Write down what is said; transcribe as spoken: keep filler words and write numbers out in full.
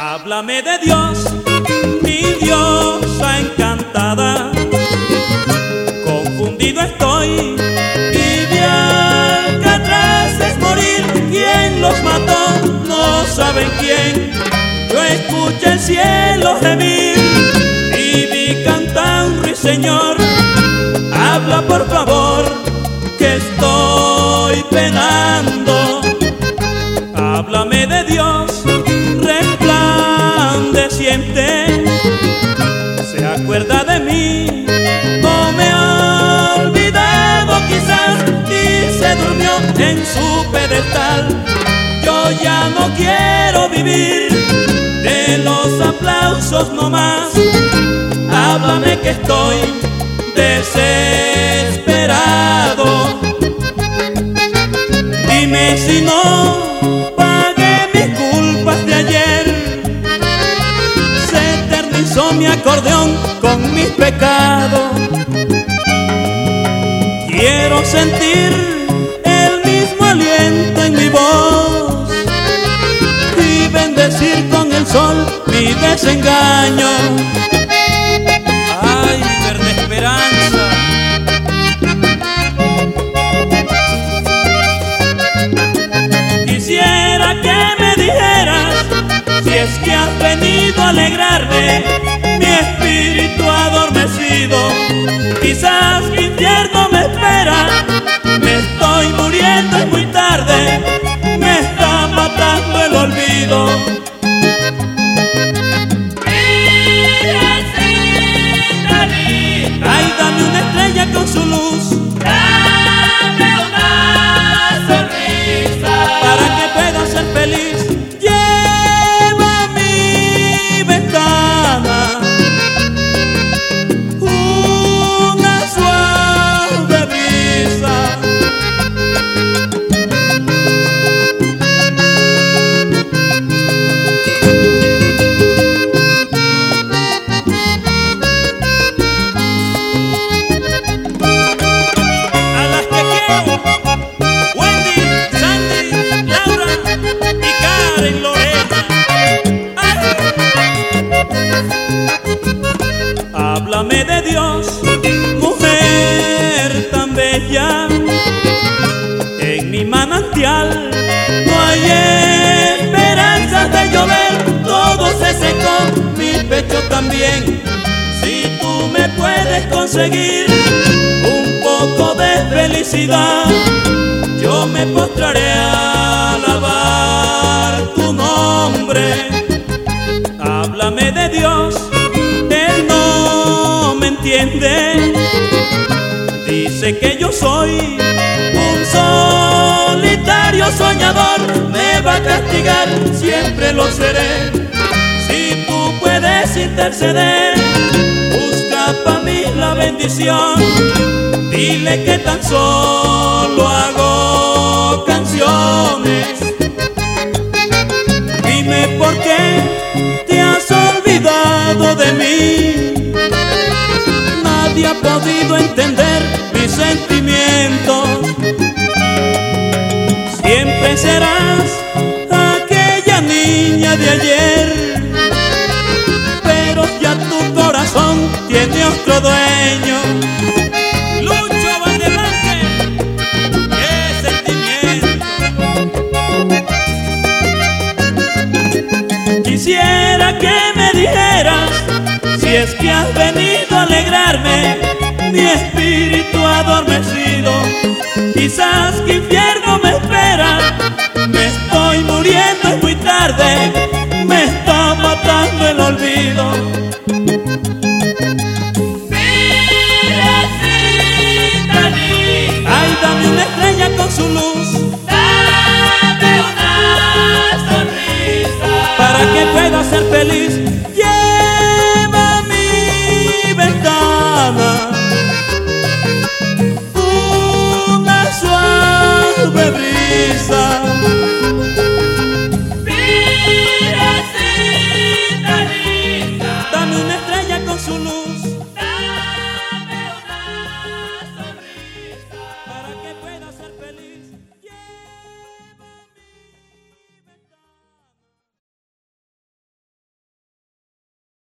Háblame de Dios, mi diosa encantada. Confundido estoy y de Alcatraz es morir. ¿Quién los mató? No saben quién. Yo escuché el cielo gemir y vi cantar un ruiseñor. Habla por favor, que estoy penando. Háblame de Dios resplandeciente. ¿Se acuerda de mí o me ha olvidado quizás y se durmió en su pedestal? Yo ya no quiero vivir de los aplausos nomás. Háblame que estoy desesperado. Dime si no pagué mis culpas de ayer. Se eternizó mi acordeón con mis pecados. Quiero sentir el mismo aliento en mi voz y bendecir con el sol mi desengaño. Ay, verde esperanza. Quisiera que me dijeras si es que has venido a alegrarme mi espíritu adormecido. Quizás que infierno me espera. Me estoy muriendo, es muy tarde. Me está matando el olvido. Ay, dame una estrella con su luz. Dame una sonrisa para que pueda ser feliz. Lleva a mi ventana una suave brisa. Háblame de Dios, mujer tan bella. En mi manantial no hay esperanzas de llover. Todo se secó, mi pecho también. Si tú me puedes conseguir un poco de felicidad, yo me postraré a alabar tu nombre. Háblame de Dios, Él no me entiende. Dice que yo soy un solitario soñador. Me va a castigar, siempre lo seré. Si tú puedes interceder, busca para mí la bendición. Dile que tan solo hago canciones. Dime por qué te has olvidado de mí. Nadie ha podido entender mis sentimientos. Siempre serás aquella niña de ayer, pero ya tu corazón tiene otro dueño. Lucho Valdelante, qué sentimiento. Quisiera que me dijeras si es que has venido a alegrarme mi espíritu adormecido. Quizás que infierno me espera. Me estoy muriendo, es muy tarde. Me está matando el olvido. Ay, dame una estrella con su luz. Dame una sonrisa para que pueda ser feliz.